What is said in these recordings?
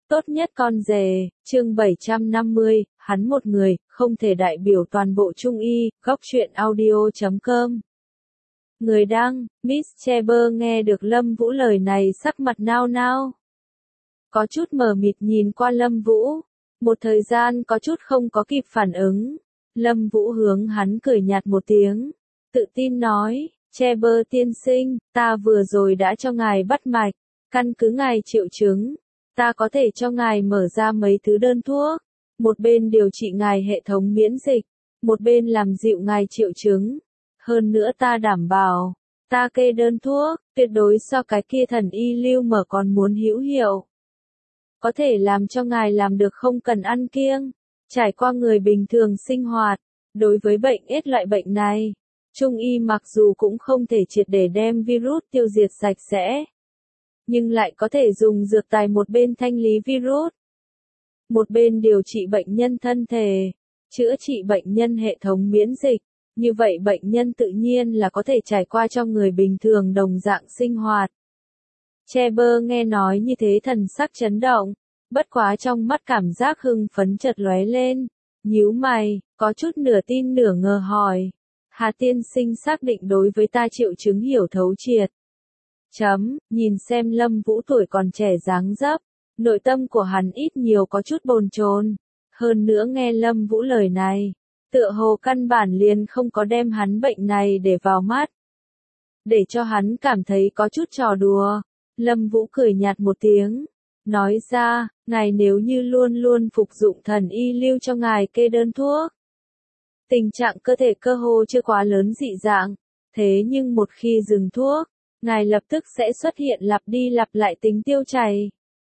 Tốt nhất con rể, chương 750, hắn một người, không thể đại biểu toàn bộ Trung Y, góc truyện audio.com. Người đăng, Miss Cheber nghe được Lâm Vũ lời này sắc mặt nao nao. Có chút mờ mịt nhìn qua Lâm Vũ, một thời gian có chút không có kịp phản ứng. Lâm Vũ hướng hắn cười nhạt một tiếng, tự tin nói, Cheber tiên sinh, ta vừa rồi đã cho ngài bắt mạch, căn cứ ngài triệu chứng. Ta có thể cho ngài mở ra mấy thứ đơn thuốc, một bên điều trị ngài hệ thống miễn dịch, một bên làm dịu ngài triệu chứng. Hơn nữa ta đảm bảo, ta kê đơn thuốc, tuyệt đối so cái kia thần y lưu mở còn muốn hữu hiệu. Có thể làm cho ngài làm được không cần ăn kiêng, trải qua người bình thường sinh hoạt. Đối với bệnh AIDS loại bệnh này, Trung y mặc dù cũng không thể triệt để đem virus tiêu diệt sạch sẽ, nhưng lại có thể dùng dược tài một bên thanh lý virus, một bên điều trị bệnh nhân thân thể, chữa trị bệnh nhân hệ thống miễn dịch. Như vậy bệnh nhân tự nhiên là có thể trải qua cho người bình thường đồng dạng sinh hoạt. Cheber nghe nói như thế thần sắc chấn động, bất quá trong mắt cảm giác hưng phấn chợt lóe lên, nhíu mày, có chút nửa tin nửa ngờ hỏi, Hà tiên sinh xác định đối với ta triệu chứng hiểu thấu triệt. Nhìn xem Lâm Vũ tuổi còn trẻ dáng dấp, nội tâm của hắn ít nhiều có chút bồn chồn. Hơn nữa nghe Lâm Vũ lời này, tựa hồ căn bản liền không có đem hắn bệnh này để vào mắt, để cho hắn cảm thấy có chút trò đùa. Lâm Vũ cười nhạt một tiếng, nói ra, ngài nếu như luôn luôn phục dụng thần y lưu cho ngài kê đơn thuốc, tình trạng cơ thể cơ hồ chưa quá lớn dị dạng, thế nhưng một khi dừng thuốc, ngài lập tức sẽ xuất hiện lặp đi lặp lại tính tiêu chảy.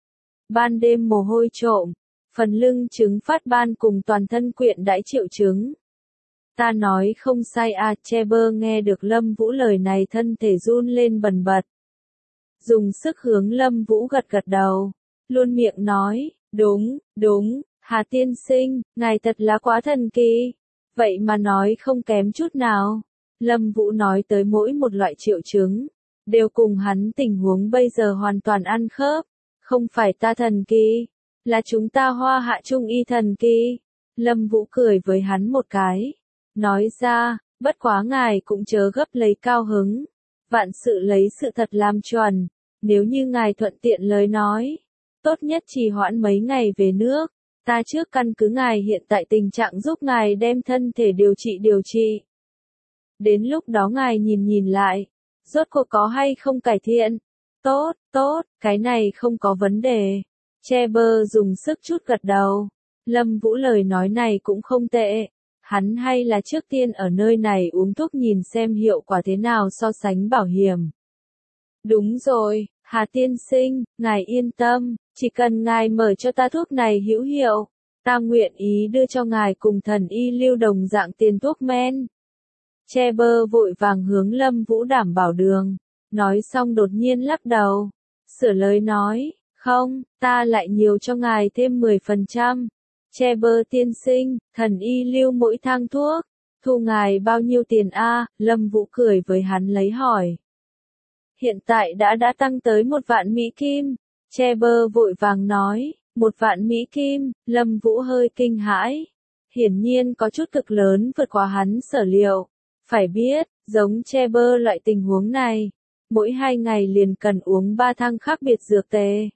Ban đêm mồ hôi trộm, phần lưng chứng phát ban cùng toàn thân quyện đãi triệu chứng. Ta nói không sai à, Cheber nghe được Lâm Vũ lời này thân thể run lên bần bật. Dùng sức hướng Lâm Vũ gật gật đầu, luôn miệng nói, đúng, Hà tiên sinh, ngài thật là quá thần kỳ. Vậy mà nói không kém chút nào. Lâm Vũ nói tới mỗi một loại triệu chứng, đều cùng hắn tình huống bây giờ hoàn toàn ăn khớp. Không phải ta thần kỳ, là chúng ta Hoa Hạ Trung y thần kỳ. Lâm Vũ cười với hắn một cái, nói ra, bất quá ngài cũng chớ gấp lấy cao hứng, vạn sự lấy sự thật làm chuẩn. Nếu như ngài thuận tiện lời nói, tốt nhất trì hoãn mấy ngày về nước, ta trước căn cứ ngài hiện tại tình trạng giúp ngài đem thân thể điều trị. Đến lúc đó ngài nhìn lại, rốt cuộc có hay không cải thiện. Tốt, cái này không có vấn đề. Cheber dùng sức chút gật đầu. Lâm Vũ lời nói này cũng không tệ. Hắn hay là trước tiên ở nơi này uống thuốc nhìn xem hiệu quả thế nào so sánh bảo hiểm. Đúng rồi, Hà tiên sinh, ngài yên tâm, chỉ cần ngài mở cho ta thuốc này hữu hiệu, ta nguyện ý đưa cho ngài cùng thần y lưu đồng dạng tiền thuốc men. Cheber vội vàng hướng Lâm Vũ đảm bảo đường, nói xong đột nhiên lắc đầu, sửa lời nói, không, ta lại nhiều cho ngài thêm 10%. Cheber tiên sinh, thần y lưu mỗi thang thuốc, thu ngài bao nhiêu tiền a? Lâm Vũ cười với hắn lấy hỏi. Hiện tại đã tăng tới 1 vạn Mỹ Kim. Cheber vội vàng nói, 1 vạn Mỹ Kim. Lâm Vũ hơi kinh hãi, hiển nhiên có chút cực lớn vượt qua hắn sở liệu. Phải biết, giống Cheber loại tình huống này, mỗi 2 ngày liền cần uống 3 thang khác biệt dược tề.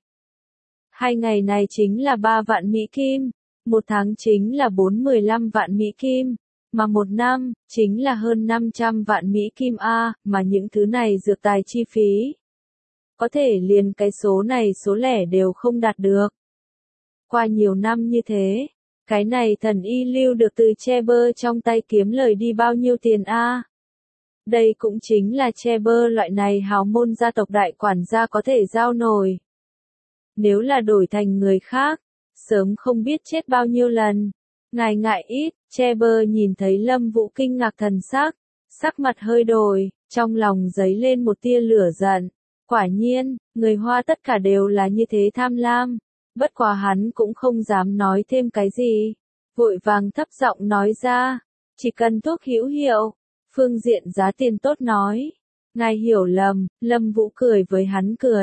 2 ngày này chính là 3 vạn Mỹ Kim, 1 tháng chính là 15 vạn Mỹ Kim, mà 1 năm, chính là hơn 500 vạn Mỹ Kim a, mà những thứ này dược tài chi phí. Có thể liền cái số này số lẻ đều không đạt được. Qua nhiều năm như thế, cái này thần y lưu được từ Cheber trong tay kiếm lời đi bao nhiêu tiền a? Đây cũng chính là Cheber loại này hào môn gia tộc đại quản gia có thể giao nổi. Nếu là đổi thành người khác, sớm không biết chết bao nhiêu lần. Ngài ngại ít, Cheber nhìn thấy Lâm Vũ kinh ngạc thần sắc mặt hơi đổi, trong lòng dấy lên một tia lửa giận. Quả nhiên, người Hoa tất cả đều là như thế tham lam. Bất quá hắn cũng không dám nói thêm cái gì, vội vàng thấp giọng nói ra, chỉ cần thuốc hữu hiệu, phương diện giá tiền tốt nói. Ngài hiểu lầm, Lâm Vũ cười với hắn cười,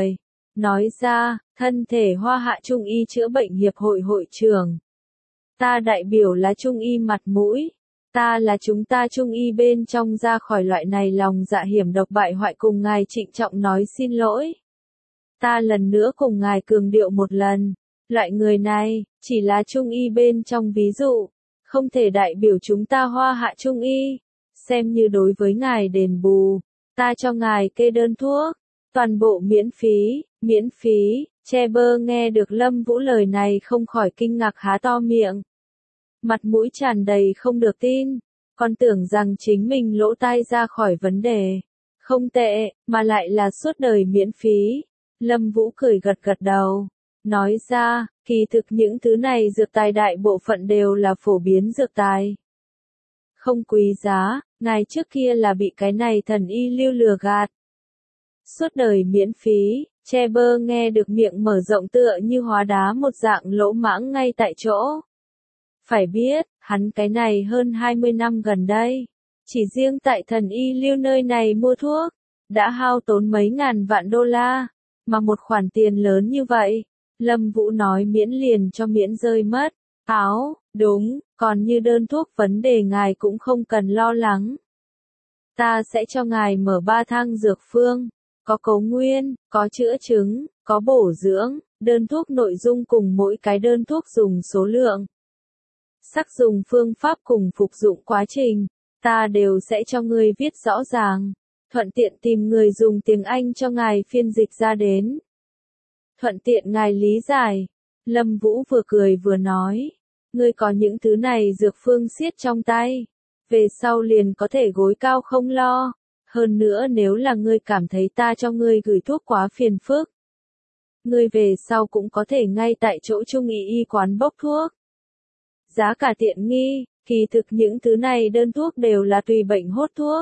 nói ra, thân thể Hoa Hạ Trung y chữa bệnh hiệp hội hội trưởng. Ta đại biểu là Trung y mặt mũi. Ta là chúng ta Trung y bên trong ra khỏi loại này lòng dạ hiểm độc bại hoại cùng ngài trịnh trọng nói xin lỗi. Ta lần nữa cùng ngài cường điệu một lần, loại người này, chỉ là Trung y bên trong ví dụ, không thể đại biểu chúng ta Hoa Hạ Trung y. Xem như đối với ngài đền bù, ta cho ngài kê đơn thuốc, toàn bộ miễn phí, Cheber nghe được Lâm Vũ lời này không khỏi kinh ngạc há to miệng. Mặt mũi tràn đầy không được tin, còn tưởng rằng chính mình lỗ tai ra khỏi vấn đề. Không tệ, mà lại là suốt đời miễn phí. Lâm Vũ cười gật gật đầu, nói ra, kỳ thực những thứ này dược tài đại bộ phận đều là phổ biến dược tài. Không quý giá, ngài trước kia là bị cái này thần y lưu lừa gạt. Suốt đời miễn phí, Cheber nghe được miệng mở rộng tựa như hóa đá một dạng lỗ mãng ngay tại chỗ. Phải biết, hắn cái này hơn 20 năm gần đây, chỉ riêng tại thần y lưu nơi này mua thuốc, đã hao tốn mấy ngàn vạn đô la, mà một khoản tiền lớn như vậy, Lâm Vũ nói miễn liền cho miễn rơi mất. Đúng, còn như đơn thuốc vấn đề ngài cũng không cần lo lắng. Ta sẽ cho ngài mở 3 thang dược phương, có cấu nguyên, có chữa chứng, có bổ dưỡng, đơn thuốc nội dung cùng mỗi cái đơn thuốc dùng số lượng. Sắc dùng phương pháp cùng phục dụng quá trình, ta đều sẽ cho ngươi viết rõ ràng, thuận tiện tìm người dùng tiếng Anh cho ngài phiên dịch ra đến. Thuận tiện ngài lý giải, Lâm Vũ vừa cười vừa nói, ngươi có những thứ này dược phương siết trong tay, về sau liền có thể gối cao không lo, hơn nữa nếu là ngươi cảm thấy ta cho ngươi gửi thuốc quá phiền phức, ngươi về sau cũng có thể ngay tại chỗ Trung y quán bốc thuốc. Giá cả tiện nghi, kỳ thực những thứ này đơn thuốc đều là tùy bệnh hốt thuốc.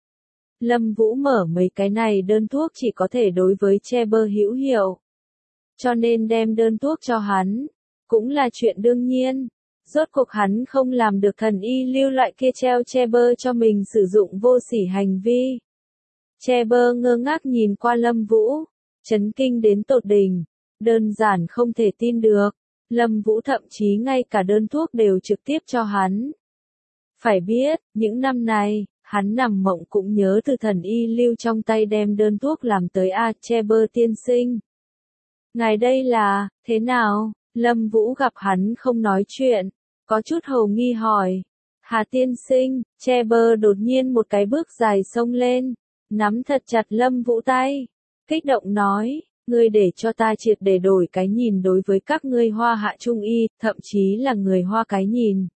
Lâm Vũ mở mấy cái này đơn thuốc chỉ có thể đối với Cheber hữu hiệu. Cho nên đem đơn thuốc cho hắn, cũng là chuyện đương nhiên. Rốt cuộc hắn không làm được thần y lưu loại kia treo Cheber cho mình sử dụng vô sỉ hành vi. Cheber ngơ ngác nhìn qua Lâm Vũ, chấn kinh đến tột đỉnh, đơn giản không thể tin được. Lâm Vũ thậm chí ngay cả đơn thuốc đều trực tiếp cho hắn. Phải biết, những năm này, hắn nằm mộng cũng nhớ từ thần y lưu trong tay đem đơn thuốc làm tới Cheber tiên sinh. Ngài đây là, thế nào? Lâm Vũ gặp hắn không nói chuyện, có chút hầu nghi hỏi. Hà tiên sinh, Cheber đột nhiên một cái bước dài xông lên, nắm thật chặt Lâm Vũ tay, kích động nói. Ngươi để cho ta triệt để đổi cái nhìn đối với các ngươi Hoa Hạ Trung y, thậm chí là người Hoa cái nhìn.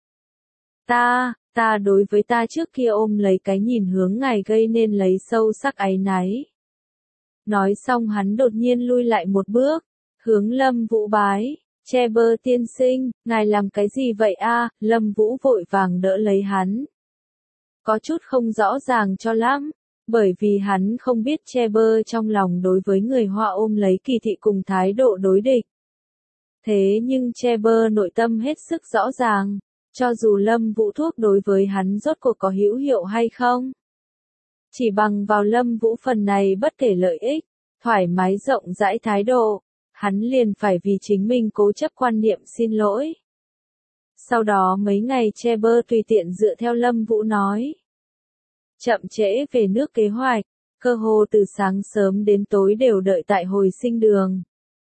Ta đối với ta trước kia ôm lấy cái nhìn hướng ngài gây nên lấy sâu sắc áy náy. Nói xong hắn đột nhiên lui lại một bước, hướng Lâm Vũ bái. Cheber tiên sinh, ngài làm cái gì vậy a? Lâm Vũ vội vàng đỡ lấy hắn. Có chút không rõ ràng cho lắm. Bởi vì hắn không biết Cheber trong lòng đối với người Hoa ôm lấy kỳ thị cùng thái độ đối địch. Thế nhưng Cheber nội tâm hết sức rõ ràng, cho dù Lâm Vũ thuốc đối với hắn rốt cuộc có hữu hiệu hay không. Chỉ bằng vào Lâm Vũ phần này bất kể lợi ích, thoải mái rộng rãi thái độ, hắn liền phải vì chính mình cố chấp quan niệm xin lỗi. Sau đó mấy ngày Cheber tùy tiện dựa theo Lâm Vũ nói. Chậm trễ về nước kế hoạch, cơ hồ từ sáng sớm đến tối đều đợi tại hồi sinh đường.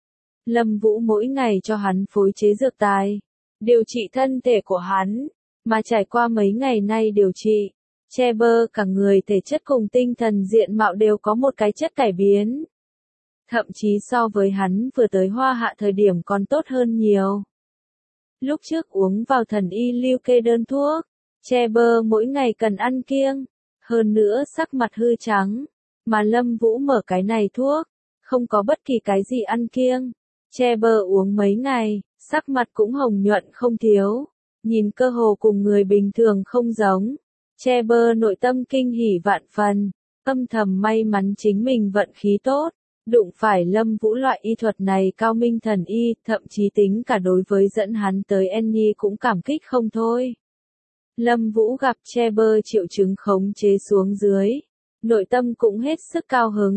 Lâm Vũ mỗi ngày cho hắn phối chế dược tài, điều trị thân thể của hắn, mà trải qua mấy ngày nay điều trị, Cheber cả người thể chất cùng tinh thần diện mạo đều có một cái chất cải biến. Thậm chí so với hắn vừa tới Hoa Hạ thời điểm còn tốt hơn nhiều. Lúc trước uống vào thần y lưu kê đơn thuốc, Cheber mỗi ngày cần ăn kiêng. Hơn nữa sắc mặt hư trắng, mà Lâm Vũ mở cái này thuốc, không có bất kỳ cái gì ăn kiêng. Cheber uống mấy ngày, sắc mặt cũng hồng nhuận không thiếu, nhìn cơ hồ cùng người bình thường không giống. Cheber nội tâm kinh hỉ vạn phần, âm thầm may mắn chính mình vận khí tốt, đụng phải Lâm Vũ loại y thuật này cao minh thần y, thậm chí tính cả đối với dẫn hắn tới Annie cũng cảm kích không thôi. Lâm Vũ gặp Cheber triệu chứng khống chế xuống dưới, nội tâm cũng hết sức cao hứng,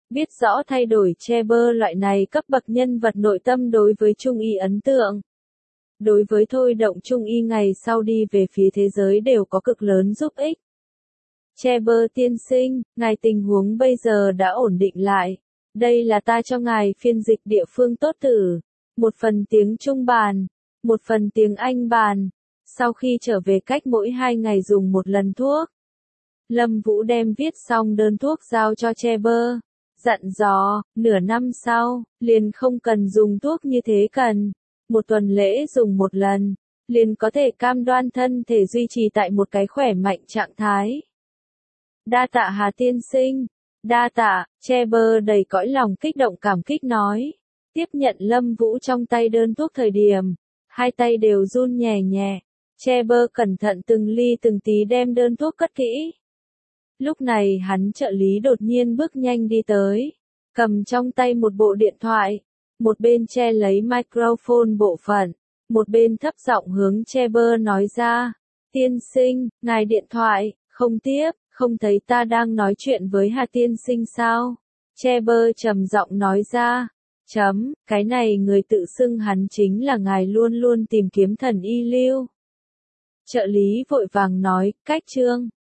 Biết rõ thay đổi Trevor loại này cấp bậc nhân vật nội tâm đối với Trung Y ấn tượng. Đối với thôi động Trung Y ngày sau đi về phía thế giới đều có cực lớn giúp ích. Trevor tiên sinh, ngài tình huống bây giờ đã ổn định lại. Đây là ta cho ngài phiên dịch địa phương tốt tử. Một phần tiếng Trung bàn, một phần tiếng Anh bàn. Sau khi trở về cách mỗi 2 ngày dùng một lần thuốc. Lâm Vũ đem viết xong đơn thuốc giao cho Trevor. Dặn dò, nửa năm sau, liền không cần dùng thuốc như thế cần. Một tuần lễ dùng một lần, liền có thể cam đoan thân thể duy trì tại một cái khỏe mạnh trạng thái. Đa tạ Hà tiên sinh, đa tạ, Trevor đầy cõi lòng kích động cảm kích nói. Tiếp nhận Lâm Vũ trong tay đơn thuốc thời điểm, hai tay đều run nhẹ nhẹ. Trevor cẩn thận từng ly từng tí đem đơn thuốc cất kỹ. Lúc này hắn trợ lý đột nhiên bước nhanh đi tới, cầm trong tay một bộ điện thoại, một bên che lấy microphone bộ phận, một bên thấp giọng hướng Trevor nói ra, tiên sinh, ngài điện thoại, không tiếp, không thấy ta đang nói chuyện với Hà tiên sinh sao? Trevor trầm giọng nói ra, cái này người tự xưng hắn chính là ngài luôn luôn tìm kiếm thần y lưu. Trợ lý vội vàng nói, cách chương.